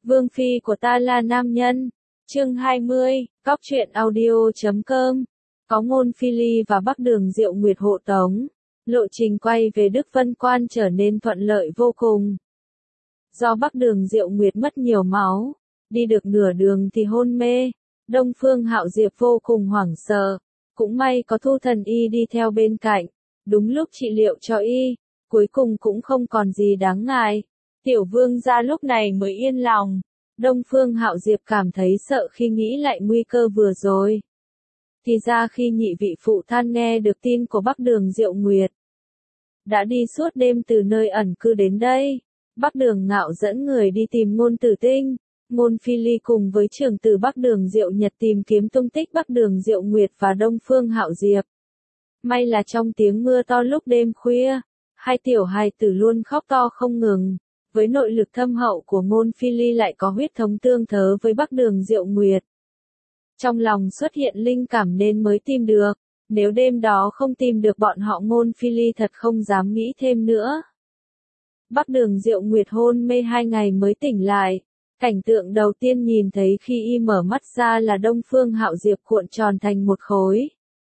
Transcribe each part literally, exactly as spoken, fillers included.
Vương phi của ta là nam nhân. Chương hai mươi, Cóc truyện audio chấm com. Có Ngôn Phi Ly và Bắc Đường Diệu Nguyệt hộ tống, lộ trình quay về Đức Vân Quan trở nên thuận lợi vô cùng. Do Bắc Đường Diệu Nguyệt mất nhiều máu, đi được nửa đường thì hôn mê, Đông Phương Hạo Diệp vô cùng hoảng sợ, cũng may có Thu Thần Y đi theo bên cạnh, đúng lúc trị liệu cho y, cuối cùng cũng không còn gì đáng ngại. Tiểu vương gia lúc này mới yên lòng. Đông Phương Hạo Diệp cảm thấy sợ khi nghĩ lại nguy cơ vừa rồi. Thì ra khi nhị vị phụ thân nghe được tin của Bắc Đường Diệu Nguyệt, đã đi suốt đêm từ nơi ẩn cư đến đây. Bắc Đường Ngạo dẫn người đi tìm Ngôn Tử Tinh, Ngôn Phi Ly cùng với trưởng tử Bắc Đường Diệu Nhật tìm kiếm tung tích Bắc Đường Diệu Nguyệt và Đông Phương Hạo Diệp. May là trong tiếng mưa to lúc đêm khuya, hai tiểu hài tử luôn khóc to không ngừng. Với nội lực thâm hậu của Ngôn Phi Ly lại có huyết thống tương thớ với Bắc Đường Diệu Nguyệt. Trong lòng xuất hiện linh cảm nên mới tìm được, nếu đêm đó không tìm được bọn họ Ngôn Phi Ly thật không dám nghĩ thêm nữa. Bắc Đường Diệu Nguyệt hôn mê hai ngày mới tỉnh lại, cảnh tượng đầu tiên nhìn thấy khi y mở mắt ra là Đông Phương Hạo Diệp cuộn tròn thành một khối.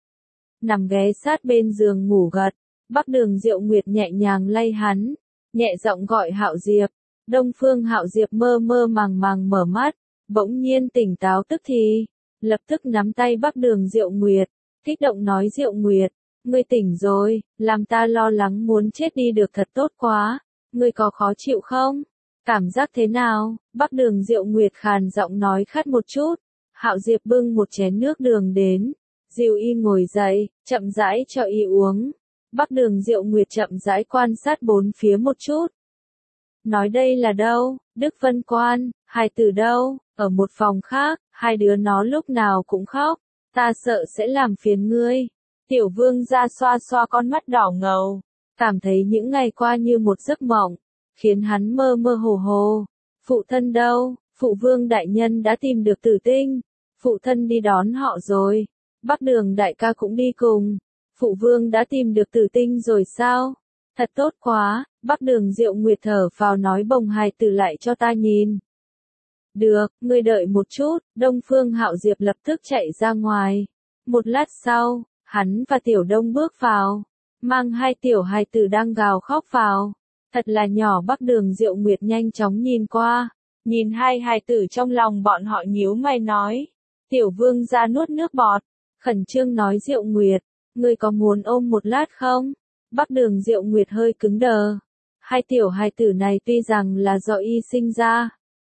Nằm ghé sát bên giường ngủ gật, Bắc Đường Diệu Nguyệt nhẹ nhàng lay hắn, nhẹ giọng gọi Hạo Diệp. Đông Phương Hạo Diệp mơ mơ màng màng mở mắt, bỗng nhiên tỉnh táo tức thì, lập tức nắm tay Bắc Đường Diệu Nguyệt, kích động nói Diệu Nguyệt, ngươi tỉnh rồi, làm ta lo lắng muốn chết đi được thật tốt quá, ngươi có khó chịu không? Cảm giác thế nào? Bắc Đường Diệu Nguyệt khàn giọng nói khát một chút. Hạo Diệp bưng một chén nước đường đến, dìu y ngồi dậy, chậm rãi cho y uống. Bắc Đường Diệu Nguyệt chậm rãi quan sát bốn phía một chút. Nói đây là đâu? Đức Vân Quan. Hai tử đâu? Ở một phòng khác. Hai đứa nó lúc nào cũng khóc. Ta sợ sẽ làm phiền ngươi. Tiểu vương ra xoa xoa con mắt đỏ ngầu, cảm thấy những ngày qua như một giấc mộng, khiến hắn mơ mơ hồ hồ. Phụ thân đâu? Phụ vương đại nhân đã tìm được Tử Tinh. Phụ thân đi đón họ rồi. Bắc Đường đại ca cũng đi cùng. Phụ vương đã tìm được Tử Tinh rồi sao? Thật tốt quá. Bắc Đường Diệu Nguyệt thở phào nói bồng hài tử lại cho ta nhìn. Được, ngươi đợi một chút. Đông Phương Hạo Diệp lập tức chạy ra ngoài. Một lát sau, hắn và Tiểu Đông bước vào, mang hai tiểu hài tử đang gào khóc vào. Thật là nhỏ. Bắc Đường Diệu Nguyệt nhanh chóng nhìn qua, nhìn hai hài tử trong lòng bọn họ nhíu mày nói. Tiểu vương ra nuốt nước bọt, khẩn trương nói Diệu Nguyệt, ngươi có muốn ôm một lát không? Bắc Đường Diệu Nguyệt hơi cứng đờ. Hai tiểu hài tử này tuy rằng là do y sinh ra,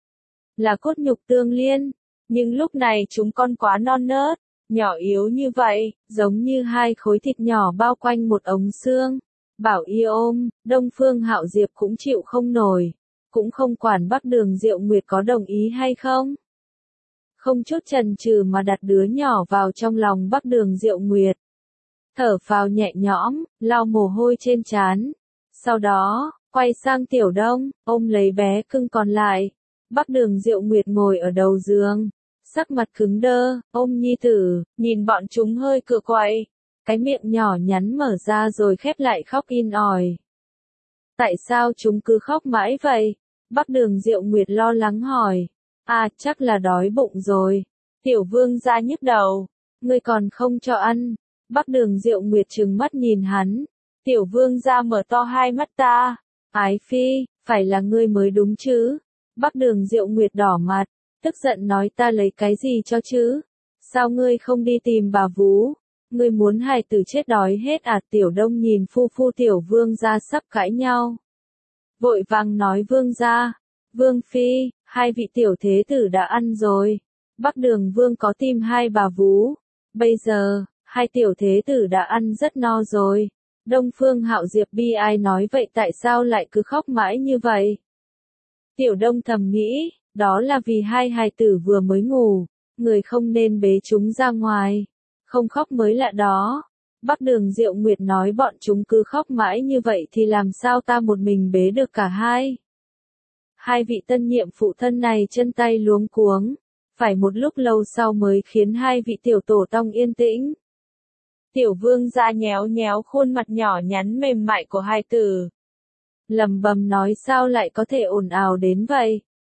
là cốt nhục tương liên, nhưng lúc này chúng con quá non nớt, nhỏ yếu như vậy, giống như hai khối thịt nhỏ bao quanh một ống xương. Bảo y ôm, Đông Phương Hạo Diệp cũng chịu không nổi, cũng không quản Bắc Đường Diệu Nguyệt có đồng ý hay không. Không chút chần chừ mà đặt đứa nhỏ vào trong lòng Bắc Đường Diệu Nguyệt. Thở phào nhẹ nhõm, lau mồ hôi trên trán. Sau đó, quay sang Tiểu Đông, ôm lấy bé cưng còn lại. Bắc Đường Diệu Nguyệt ngồi ở đầu giường, sắc mặt cứng đơ, ôm nhi tử, nhìn bọn chúng hơi cựa quậy. Cái miệng nhỏ nhắn mở ra rồi khép lại khóc in ỏi. Tại sao chúng cứ khóc mãi vậy? Bắc Đường Diệu Nguyệt lo lắng hỏi. À, chắc là đói bụng rồi. Tiểu vương gia nhức đầu. Ngươi còn không cho ăn. Bắc Đường Diệu Nguyệt trừng mắt nhìn hắn. Tiểu vương gia mở to hai mắt ta. Ái phi, phải là ngươi mới đúng chứ? Bắc Đường Diệu Nguyệt đỏ mặt, tức giận nói ta lấy cái gì cho chứ? Sao ngươi không đi tìm bà vú? Ngươi muốn hài tử chết đói hết à? Tiểu Đông nhìn phu phu Tiểu vương gia sắp cãi nhau, vội vàng nói vương gia, vương phi, hai vị tiểu thế tử đã ăn rồi. Bắc Đường vương có tìm hai bà vú. Bây giờ, hai tiểu thế tử đã ăn rất no rồi. Đông Phương Hạo Diệp bi ai nói vậy tại sao lại cứ khóc mãi như vậy? Tiểu Đông thầm nghĩ, đó là vì hai hài tử vừa mới ngủ, người không nên bế chúng ra ngoài. Không khóc mới lạ đó. Bắc Đường Diệu Nguyệt nói bọn chúng cứ khóc mãi như vậy thì làm sao ta một mình bế được cả hai. Hai vị tân nhiệm phụ thân này chân tay luống cuống, phải một lúc lâu sau mới khiến hai vị tiểu tổ tông yên tĩnh. Tiểu vương gia nhéo nhéo khuôn mặt nhỏ nhắn mềm mại của hai tử, lầm bầm nói sao lại có thể ồn ào đến vậy.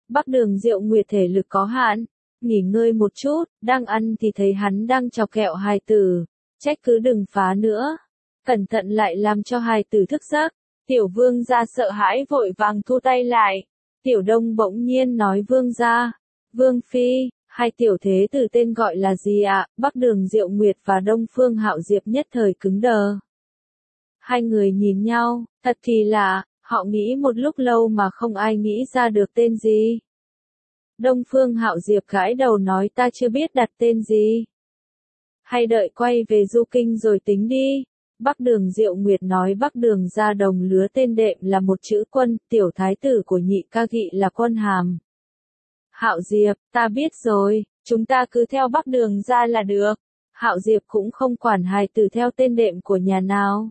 Bắc Đường Diệu Nguyệt thể lực có hạn, nghỉ ngơi một chút, đang ăn thì thấy hắn đang chọc kẹo hài tử, trách cứ đừng phá nữa. Cẩn thận lại làm cho hài tử thức giấc, Tiểu Vương gia sợ hãi vội vàng thu tay lại. Tiểu Đông bỗng nhiên nói Vương gia, Vương Phi, hai tiểu thế tử tên gọi là gì ạ? Bắc Đường Diệu Nguyệt và Đông Phương Hạo Diệp nhất thời cứng đờ. Hai người nhìn nhau, thật kỳ lạ, họ nghĩ một lúc lâu mà không ai nghĩ ra được tên gì. Đông Phương Hạo Diệp gãi đầu nói ta chưa biết đặt tên gì. Hay đợi quay về Du Kinh rồi tính đi. Bắc Đường Diệu Nguyệt nói Bắc Đường gia đồng lứa tên đệm là một chữ Quân, tiểu thái tử của nhị ca Gị là Quân Hàm. Hạo Diệp, ta biết rồi, chúng ta cứ theo Bắc Đường gia là được. Hạo Diệp cũng không quản hài tử theo tên đệm của nhà nào.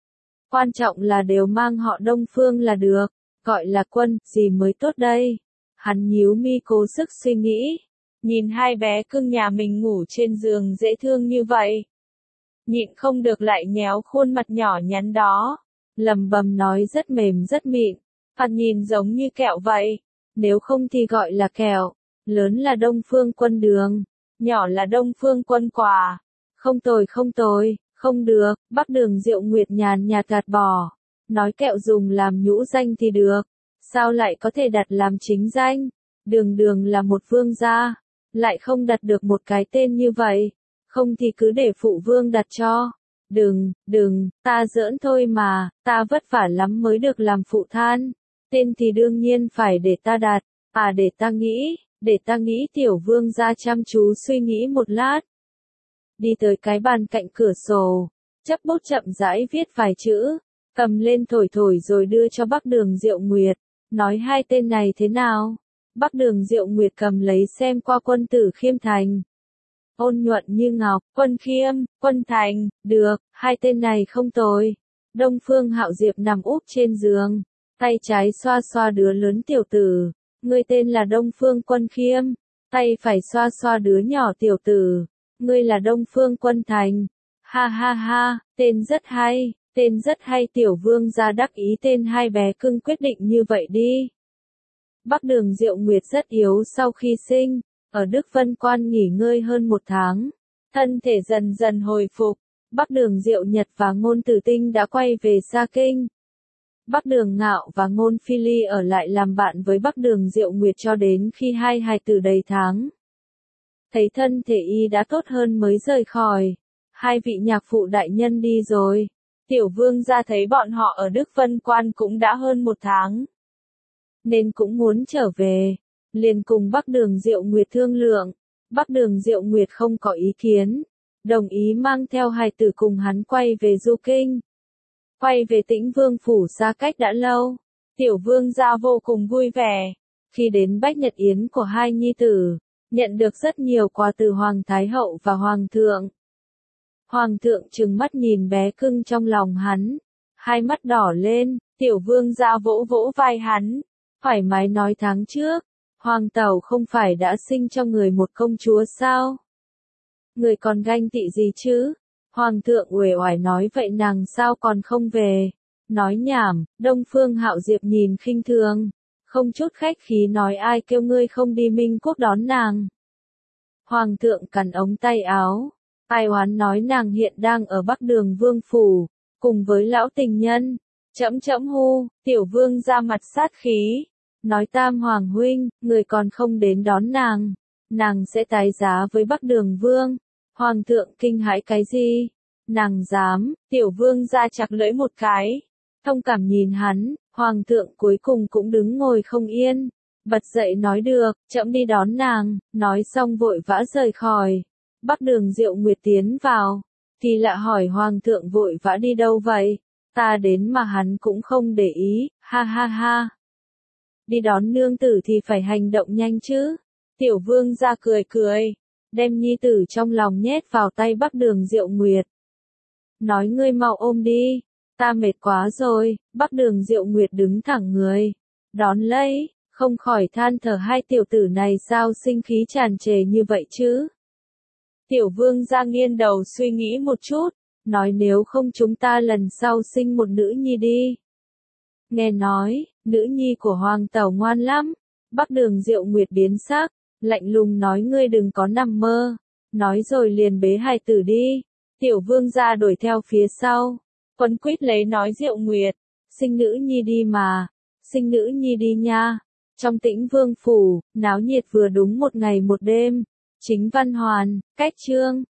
Quan trọng là đều mang họ Đông Phương là được, gọi là Quân, gì mới tốt đây. Hắn nhíu mi cố sức suy nghĩ, nhìn hai bé cưng nhà mình ngủ trên giường dễ thương như vậy. Nhịn không được lại nhéo khuôn mặt nhỏ nhắn đó, lầm bầm nói rất mềm rất mịn, mặt nhìn giống như kẹo vậy, nếu không thì gọi là kẹo, lớn là Đông Phương Quân đường, nhỏ là Đông Phương Quân quà. Không tồi không tồi, không được, Bắc Đường Diệu Nguyệt nhàn nhạt gạt bỏ, nói kẹo dùng làm nhũ danh thì được, sao lại có thể đặt làm chính danh, Đường Đường là một vương gia, lại không đặt được một cái tên như vậy. Không thì cứ để phụ vương đặt cho. Đừng, đừng, ta giỡn thôi mà, ta vất vả lắm mới được làm phụ than. Tên thì đương nhiên phải để ta đặt, à để ta nghĩ, để ta nghĩ tiểu vương ra chăm chú suy nghĩ một lát. Đi tới cái bàn cạnh cửa sổ, chấp bút chậm rãi viết vài chữ, cầm lên thổi thổi rồi đưa cho Bắc Đường Diệu Nguyệt, nói hai tên này thế nào. Bắc Đường Diệu Nguyệt cầm lấy xem qua Quân Tử Khiêm Thành. Ôn nhuận như ngọc, Quân Khiêm, Quân Thành, được, hai tên này không tồi. Đông Phương Hạo Diệp nằm úp trên giường, tay trái xoa xoa đứa lớn tiểu tử, ngươi tên là Đông Phương Quân Khiêm, tay phải xoa xoa đứa nhỏ tiểu tử, ngươi là Đông Phương Quân Thành. Ha ha ha, tên rất hay, tên rất hay. Tiểu vương gia đắc ý tên hai bé cưng quyết định như vậy đi. Bắc Đường Diệu Nguyệt rất yếu sau khi sinh. Ở Đức Vân Quan nghỉ ngơi hơn một tháng, thân thể dần dần hồi phục, Bắc Đường Diệu Nhật và Ngôn Tử Tinh đã quay về Sa Kinh. Bắc Đường Ngạo và Ngôn Phi Ly ở lại làm bạn với Bắc Đường Diệu Nguyệt cho đến khi hai hài tử đầy tháng. Thấy thân thể y đã tốt hơn mới rời khỏi, hai vị nhạc phụ đại nhân đi rồi, tiểu vương gia thấy bọn họ ở Đức Vân Quan cũng đã hơn một tháng, nên cũng muốn trở về. Liền cùng Bắc Đường Diệu Nguyệt thương lượng, Bắc Đường Diệu Nguyệt không có ý kiến, đồng ý mang theo hài tử cùng hắn quay về Du Kinh. Quay về Tĩnh Vương phủ xa cách đã lâu, tiểu vương gia vô cùng vui vẻ, khi đến Bách Nhật Yến của hai nhi tử, nhận được rất nhiều quà từ Hoàng Thái Hậu và Hoàng thượng. Hoàng thượng trừng mắt nhìn bé cưng trong lòng hắn, hai mắt đỏ lên, tiểu vương gia vỗ vỗ vai hắn, thoải mái nói tháng trước. Hoàng tẩu không phải đã sinh cho người một công chúa sao? Người còn ganh tị gì chứ? Hoàng thượng uể oải nói vậy nàng sao còn không về? Nói nhảm, Đông Phương Hạo Diệp nhìn khinh thường, không chút khách khí nói ai kêu ngươi không đi Minh Quốc đón nàng. Hoàng thượng cắn ống tay áo, ai oán nói nàng hiện đang ở Bắc Đường Vương phủ, cùng với lão tình nhân. Chẫm chẫm hu, tiểu vương ra mặt sát khí. Nói Tam Hoàng huynh, người còn không đến đón nàng, nàng sẽ tái giá với Bắc Đường Vương. Hoàng thượng kinh hãi cái gì? Nàng dám, tiểu vương ra chặt lưỡi một cái. Thông cảm nhìn hắn, Hoàng thượng cuối cùng cũng đứng ngồi không yên. Bật dậy nói được, trẫm đi đón nàng, nói xong vội vã rời khỏi. Bắc Đường Diệu Nguyệt tiến vào, thì lạ hỏi Hoàng thượng vội vã đi đâu vậy? Ta đến mà hắn cũng không để ý, ha ha ha. Đi đón nương tử thì phải hành động nhanh chứ. Tiểu vương ra cười cười, đem nhi tử trong lòng nhét vào tay Bắc Đường Diệu Nguyệt. Nói ngươi mau ôm đi, ta mệt quá rồi. Bắc Đường Diệu Nguyệt đứng thẳng người, đón lấy, không khỏi than thở hai tiểu tử này sao sinh khí tràn trề như vậy chứ. Tiểu vương ra nghiêng đầu suy nghĩ một chút, nói nếu không chúng ta lần sau sinh một nữ nhi đi. Nghe nói, nữ nhi của Hoàng tẩu ngoan lắm, Bắc Đường Diệu Nguyệt biến sắc, lạnh lùng nói ngươi đừng có nằm mơ. Nói rồi liền bế hài tử đi. Tiểu vương gia đuổi theo phía sau. Quấn quýt lấy nói Diệu Nguyệt. Sinh nữ nhi đi mà. Sinh nữ nhi đi nha. Trong Tĩnh Vương phủ, náo nhiệt vừa đúng một ngày một đêm. Chính Văn Hoàn, Cách Chương.